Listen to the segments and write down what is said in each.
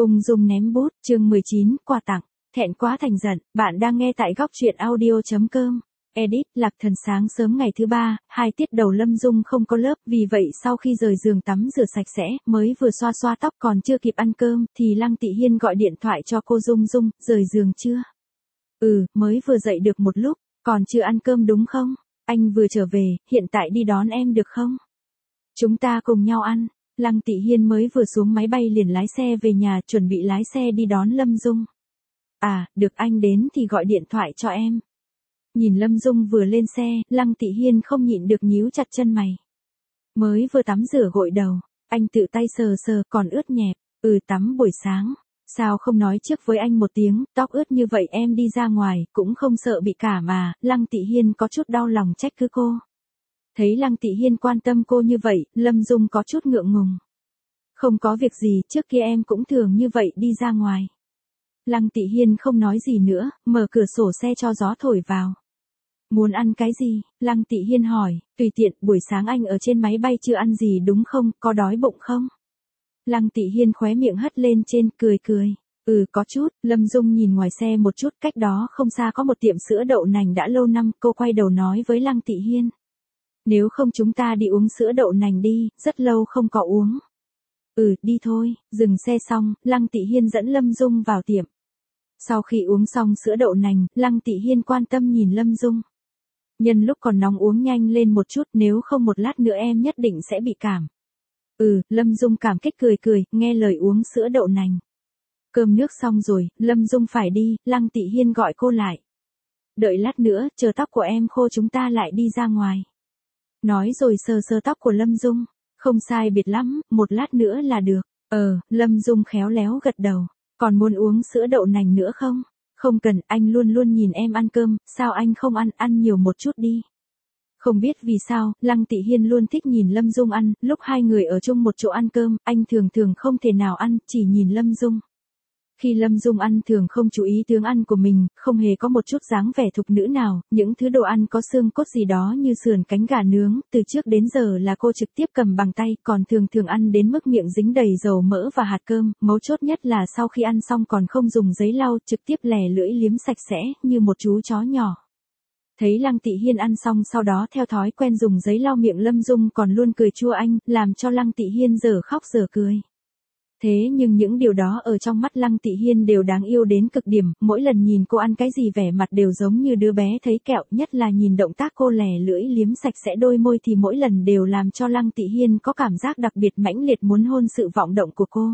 Ung dung ném bút, chương 19, quà tặng. Thẹn quá thành giận, bạn đang nghe tại góc truyện audio.com. Edit, Lạc Thần. Sáng sớm ngày thứ ba, 2 tiết đầu Lâm Dung không có lớp, vì vậy sau khi rời giường tắm rửa sạch sẽ, mới vừa xoa xoa tóc còn chưa kịp ăn cơm, thì Lăng Tị Hiên gọi điện thoại cho cô Dung Dung, rời giường chưa? Mới vừa dậy được một lúc, còn chưa ăn cơm đúng không? Anh vừa trở về, hiện tại đi đón em được không? Chúng ta cùng nhau ăn. Lăng Tị Hiên mới vừa xuống máy bay liền lái xe về nhà, chuẩn bị lái xe đi đón Lâm Dung. Được, anh đến thì gọi điện thoại cho em. Nhìn Lâm Dung vừa lên xe, Lăng Tị Hiên không nhịn được nhíu chặt chân mày. Mới vừa tắm rửa gội đầu, anh tự tay sờ sờ còn ướt nhẹp. Tắm buổi sáng. Sao không nói trước với anh một tiếng, tóc ướt như vậy em đi ra ngoài, cũng không sợ bị cảm mà. Lăng Tị Hiên có chút đau lòng trách cứ cô. Thấy Lăng Tị Hiên quan tâm cô như vậy, Lâm Dung có chút ngượng ngùng. Không có việc gì, trước kia em cũng thường như vậy đi ra ngoài. Lăng Tị Hiên không nói gì nữa, mở cửa sổ xe cho gió thổi vào. Muốn ăn cái gì? Lăng Tị Hiên hỏi, tùy tiện, buổi sáng anh ở trên máy bay chưa ăn gì đúng không, có đói bụng không? Lăng Tị Hiên khóe miệng hất lên trên, cười cười. Có chút. Lâm Dung nhìn ngoài xe một chút, cách đó không xa có một tiệm sữa đậu nành đã lâu năm, cô quay đầu nói với Lăng Tị Hiên. Nếu không chúng ta đi uống sữa đậu nành đi, rất lâu không có uống. Đi thôi. Dừng xe xong, Lăng Tị Hiên dẫn Lâm Dung vào tiệm. Sau khi uống xong sữa đậu nành, Lăng Tị Hiên quan tâm nhìn Lâm Dung. Nhân lúc còn nóng uống nhanh lên một chút, nếu không một lát nữa em nhất định sẽ bị cảm. Lâm Dung cảm kích cười cười, nghe lời uống sữa đậu nành. Cơm nước xong rồi, Lâm Dung phải đi, Lăng Tị Hiên gọi cô lại. Đợi lát nữa, chờ tóc của em khô chúng ta lại đi ra ngoài. Nói rồi sờ sờ tóc của Lâm Dung. Không sai biệt lắm, một lát nữa là được. Lâm Dung khéo léo gật đầu. Còn muốn uống sữa đậu nành nữa không? Không cần, anh luôn luôn nhìn em ăn cơm, sao anh không ăn nhiều một chút đi. Không biết vì sao, Lăng Tị Hiên luôn thích nhìn Lâm Dung ăn, lúc hai người ở chung một chỗ ăn cơm, anh thường không thể nào ăn, chỉ nhìn Lâm Dung. Khi Lâm Dung ăn thường không chú ý tướng ăn của mình, không hề có một chút dáng vẻ thục nữ nào, những thứ đồ ăn có xương cốt gì đó như sườn cánh gà nướng, từ trước đến giờ là cô trực tiếp cầm bằng tay, còn thường ăn đến mức miệng dính đầy dầu mỡ và hạt cơm, mấu chốt nhất là sau khi ăn xong còn không dùng giấy lau, trực tiếp lè lưỡi liếm sạch sẽ, như một chú chó nhỏ. Thấy Lăng Tị Hiên ăn xong sau đó theo thói quen dùng giấy lau miệng, Lâm Dung còn luôn cười chua anh, làm cho Lăng Tị Hiên dở khóc dở cười. Thế nhưng những điều đó ở trong mắt Lăng Tị Hiên đều đáng yêu đến cực điểm, mỗi lần nhìn cô ăn cái gì vẻ mặt đều giống như đứa bé thấy kẹo, nhất là nhìn động tác cô lè lưỡi liếm sạch sẽ đôi môi thì mỗi lần đều làm cho Lăng Tị Hiên có cảm giác đặc biệt mãnh liệt muốn hôn sự vọng động của cô.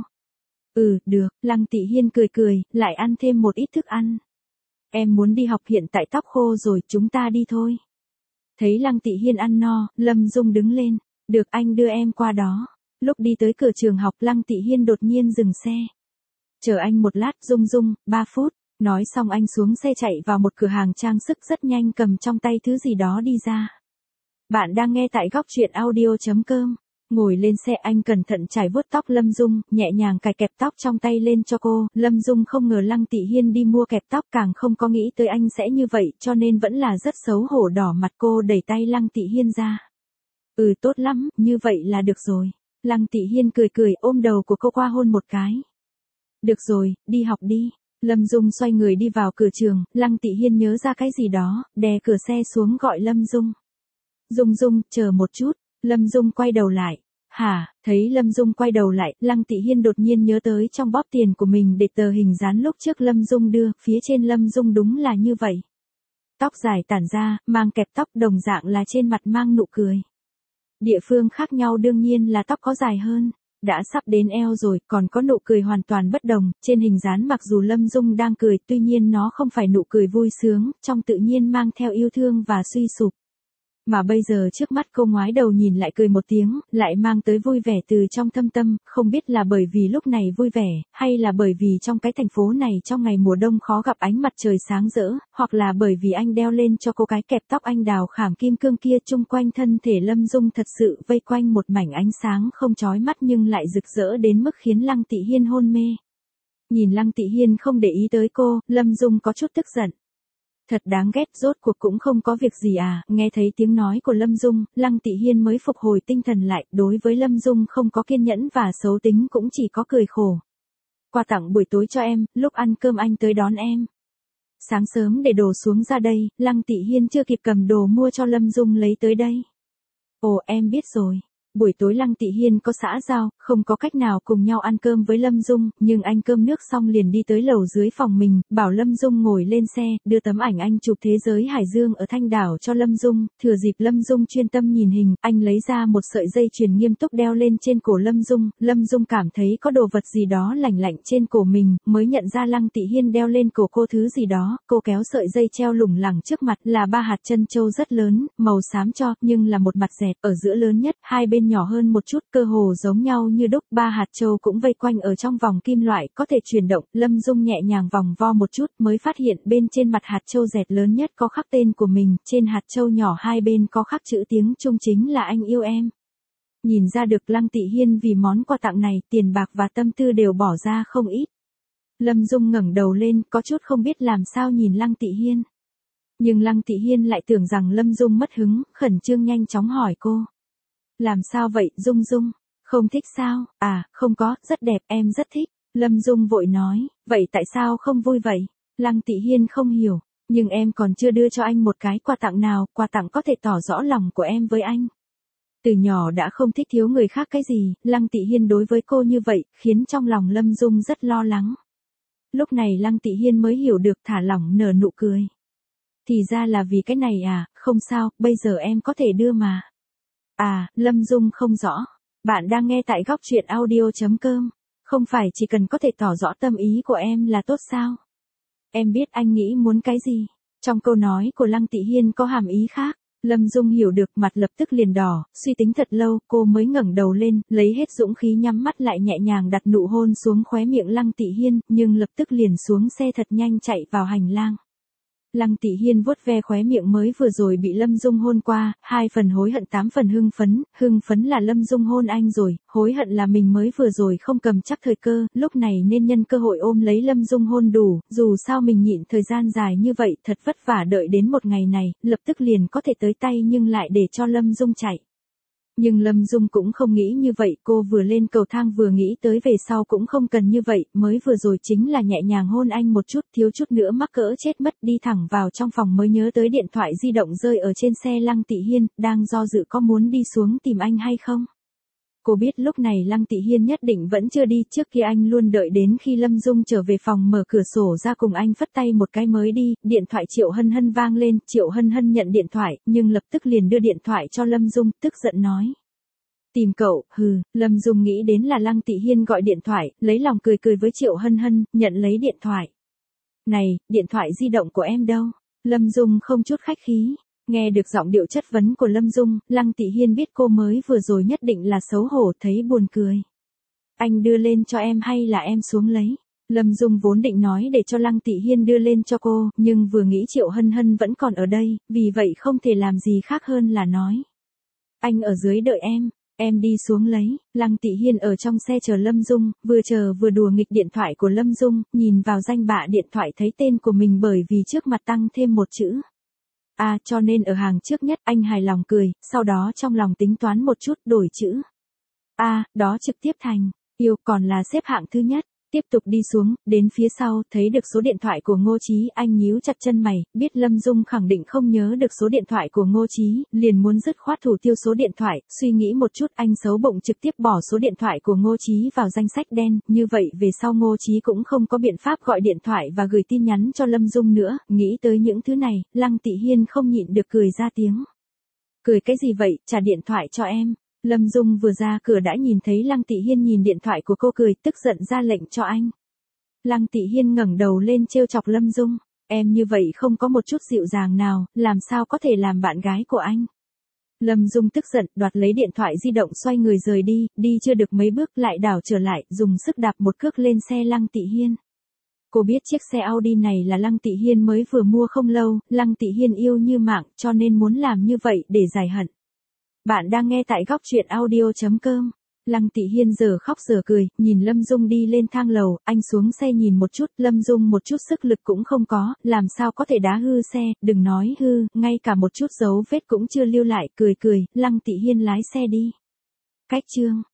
Được, Lăng Tị Hiên cười cười, lại ăn thêm một ít thức ăn. Em muốn đi học, hiện tại tóc khô rồi, chúng ta đi thôi. Thấy Lăng Tị Hiên ăn no, Lâm Dung đứng lên. Được, anh đưa em qua đó. Lúc đi tới cửa trường học, Lăng Tị Hiên đột nhiên dừng xe. Chờ anh một lát, Dung, 3 phút. Nói xong anh xuống xe chạy vào một cửa hàng trang sức, rất nhanh cầm trong tay thứ gì đó đi ra. Bạn đang nghe tại góc truyện audio.com. Ngồi lên xe anh cẩn thận chải vuốt tóc Lâm Dung, nhẹ nhàng cài kẹp tóc trong tay lên cho cô. Lâm Dung không ngờ Lăng Tị Hiên đi mua kẹp tóc, càng không có nghĩ tới anh sẽ như vậy, cho nên vẫn là rất xấu hổ đỏ mặt. Cô đẩy tay Lăng Tị Hiên ra. Tốt lắm, như vậy là được rồi. Lăng Tị Hiên cười cười ôm đầu của cô qua hôn một cái. Được rồi, đi học đi. Lâm Dung xoay người đi vào cửa trường, Lăng Tị Hiên nhớ ra cái gì đó, đè cửa xe xuống gọi Lâm Dung. Dung, chờ một chút. Lâm Dung quay đầu lại. Hả? Thấy Lâm Dung quay đầu lại, Lăng Tị Hiên đột nhiên nhớ tới trong bóp tiền của mình để tờ hình dán lúc trước Lâm Dung đưa, phía trên Lâm Dung đúng là như vậy. Tóc dài tản ra, mang kẹp tóc, đồng dạng là trên mặt mang nụ cười. Địa phương khác nhau đương nhiên là tóc có dài hơn, đã sắp đến eo rồi, còn có nụ cười hoàn toàn bất đồng, trên hình dán mặc dù Lâm Dung đang cười, tuy nhiên nó không phải nụ cười vui sướng, trong tự nhiên mang theo yêu thương và suy sụp. Mà bây giờ trước mắt cô ngoái đầu nhìn lại cười một tiếng, lại mang tới vui vẻ từ trong thâm tâm, không biết là bởi vì lúc này vui vẻ, hay là bởi vì trong cái thành phố này trong ngày mùa đông khó gặp ánh mặt trời sáng rỡ, hoặc là bởi vì anh đeo lên cho cô cái kẹp tóc anh đào khảm kim cương kia, chung quanh thân thể Lâm Dung thật sự vây quanh một mảnh ánh sáng không chói mắt nhưng lại rực rỡ đến mức khiến Lăng Tị Hiên hôn mê. Nhìn Lăng Tị Hiên không để ý tới cô, Lâm Dung có chút tức giận. Thật đáng ghét, rốt cuộc cũng không có việc gì à. Nghe thấy tiếng nói của Lâm Dung, Lăng Tị Hiên mới phục hồi tinh thần lại, đối với Lâm Dung không có kiên nhẫn và xấu tính cũng chỉ có cười khổ. Quà tặng buổi tối cho em, lúc ăn cơm anh tới đón em. Sáng sớm để đồ xuống ra đây, Lăng Tị Hiên chưa kịp cầm đồ mua cho Lâm Dung lấy tới đây. Ồ em biết rồi. Buổi tối Lăng Tị Hiên có xã giao, không có cách nào cùng nhau ăn cơm với Lâm Dung, nhưng anh cơm nước xong liền đi tới lầu dưới phòng mình, bảo Lâm Dung ngồi lên xe, đưa tấm ảnh anh chụp thế giới Hải Dương ở Thanh Đảo cho Lâm Dung, thừa dịp Lâm Dung chuyên tâm nhìn hình, anh lấy ra một sợi dây chuyền nghiêm túc đeo lên trên cổ Lâm Dung cảm thấy có đồ vật gì đó lạnh lạnh trên cổ mình, mới nhận ra Lăng Tị Hiên đeo lên cổ cô thứ gì đó, cô kéo sợi dây treo lủng lẳng trước mặt là 3 hạt trân châu rất lớn, màu xám cho, nhưng là một mặt dẹt, ở giữa lớn nhất, hai bên nhỏ hơn một chút, cơ hồ giống nhau như đúc, 3 hạt châu cũng vây quanh ở trong vòng kim loại, có thể chuyển động, Lâm Dung nhẹ nhàng vòng vo một chút, mới phát hiện bên trên mặt hạt châu dẹt lớn nhất có khắc tên của mình, trên hạt châu nhỏ hai bên có khắc chữ tiếng Trung chính là anh yêu em. Nhìn ra được Lăng Tị Hiên vì món quà tặng này, tiền bạc và tâm tư đều bỏ ra không ít. Lâm Dung ngẩng đầu lên, có chút không biết làm sao nhìn Lăng Tị Hiên. Nhưng Lăng Tị Hiên lại tưởng rằng Lâm Dung mất hứng, khẩn trương nhanh chóng hỏi cô. Làm sao vậy, Dung Dung? Không thích sao? À, không có, rất đẹp, em rất thích. Lâm Dung vội nói, vậy tại sao không vui vậy? Lăng Tị Hiên không hiểu, nhưng em còn chưa đưa cho anh một cái quà tặng nào, quà tặng có thể tỏ rõ lòng của em với anh. Từ nhỏ đã không thích thiếu người khác cái gì, Lăng Tị Hiên đối với cô như vậy, khiến trong lòng Lâm Dung rất lo lắng. Lúc này Lăng Tị Hiên mới hiểu được, thả lỏng nở nụ cười. Thì ra là vì cái này à, không sao, bây giờ em có thể đưa mà. À, Lâm Dung không rõ. Bạn đang nghe tại góc truyện audio.com. Không phải chỉ cần có thể tỏ rõ tâm ý của em là tốt sao? Em biết anh nghĩ muốn cái gì. Trong câu nói của Lăng Tị Hiên có hàm ý khác. Lâm Dung hiểu được, mặt lập tức liền đỏ, suy tính thật lâu, cô mới ngẩng đầu lên, lấy hết dũng khí nhắm mắt lại nhẹ nhàng đặt nụ hôn xuống khóe miệng Lăng Tị Hiên, nhưng lập tức liền xuống xe thật nhanh chạy vào hành lang. Lăng Tị Hiên vuốt ve khóe miệng mới vừa rồi bị Lâm Dung hôn qua, 2 phần hối hận 8 phần hưng phấn là Lâm Dung hôn anh rồi, hối hận là mình mới vừa rồi không cầm chắc thời cơ, lúc này nên nhân cơ hội ôm lấy Lâm Dung hôn đủ, dù sao mình nhịn thời gian dài như vậy, thật vất vả đợi đến một ngày này, lập tức liền có thể tới tay nhưng lại để cho Lâm Dung chạy. Nhưng Lâm Dung cũng không nghĩ như vậy, cô vừa lên cầu thang vừa nghĩ tới về sau cũng không cần như vậy, mới vừa rồi chính là nhẹ nhàng hôn anh một chút, thiếu chút nữa mắc cỡ chết mất, đi thẳng vào trong phòng mới nhớ tới điện thoại di động rơi ở trên xe Lăng Tị Hiên, đang do dự có muốn đi xuống tìm anh hay không. Cô biết lúc này Lăng Tị Hiên nhất định vẫn chưa đi, trước kia anh luôn đợi đến khi Lâm Dung trở về phòng mở cửa sổ ra cùng anh phất tay một cái mới đi, điện thoại Triệu Hân Hân vang lên, Triệu Hân Hân nhận điện thoại, nhưng lập tức liền đưa điện thoại cho Lâm Dung, tức giận nói. Tìm cậu, Lâm Dung nghĩ đến là Lăng Tị Hiên gọi điện thoại, lấy lòng cười cười với Triệu Hân Hân, nhận lấy điện thoại. Này, điện thoại di động của em đâu? Lâm Dung không chút khách khí. Nghe được giọng điệu chất vấn của Lâm Dung, Lăng Tị Hiên biết cô mới vừa rồi nhất định là xấu hổ, thấy buồn cười. Anh đưa lên cho em hay là em xuống lấy? Lâm Dung vốn định nói để cho Lăng Tị Hiên đưa lên cho cô, nhưng vừa nghĩ Triệu Hân Hân vẫn còn ở đây, vì vậy không thể làm gì khác hơn là nói. Anh ở dưới đợi em đi xuống lấy. Lăng Tị Hiên ở trong xe chờ Lâm Dung, vừa chờ vừa đùa nghịch điện thoại của Lâm Dung, nhìn vào danh bạ điện thoại thấy tên của mình bởi vì trước mặt tăng thêm một chữ. À, cho nên ở hàng trước nhất, anh hài lòng cười, sau đó trong lòng tính toán một chút, đổi chữ. À, đó trực tiếp thành, yêu, còn là xếp hạng thứ nhất. Tiếp tục đi xuống, đến phía sau, thấy được số điện thoại của Ngô Chí, anh nhíu chặt chân mày, biết Lâm Dung khẳng định không nhớ được số điện thoại của Ngô Chí, liền muốn dứt khoát thủ tiêu số điện thoại, suy nghĩ một chút, anh xấu bụng trực tiếp bỏ số điện thoại của Ngô Chí vào danh sách đen, như vậy về sau Ngô Chí cũng không có biện pháp gọi điện thoại và gửi tin nhắn cho Lâm Dung nữa, nghĩ tới những thứ này, Lăng Tị Hiên không nhịn được cười ra tiếng. Cười cái gì vậy, trả điện thoại cho em. Lâm Dung vừa ra cửa đã nhìn thấy Lăng Tị Hiên nhìn điện thoại của cô cười, tức giận ra lệnh cho anh. Lăng Tị Hiên ngẩng đầu lên trêu chọc Lâm Dung, em như vậy không có một chút dịu dàng nào, làm sao có thể làm bạn gái của anh. Lâm Dung tức giận, đoạt lấy điện thoại di động xoay người rời đi, đi chưa được mấy bước lại đảo trở lại, dùng sức đạp một cước lên xe Lăng Tị Hiên. Cô biết chiếc xe Audi này là Lăng Tị Hiên mới vừa mua không lâu, Lăng Tị Hiên yêu như mạng, cho nên muốn làm như vậy để giải hận. Bạn đang nghe tại góc truyện audio.com. Lăng Tị Hiên giờ khóc giờ cười, nhìn Lâm Dung đi lên thang lầu, anh xuống xe nhìn một chút, Lâm Dung một chút sức lực cũng không có, làm sao có thể đá hư xe, đừng nói hư, ngay cả một chút dấu vết cũng chưa lưu lại, cười cười, Lăng Tị Hiên lái xe đi. Cách chương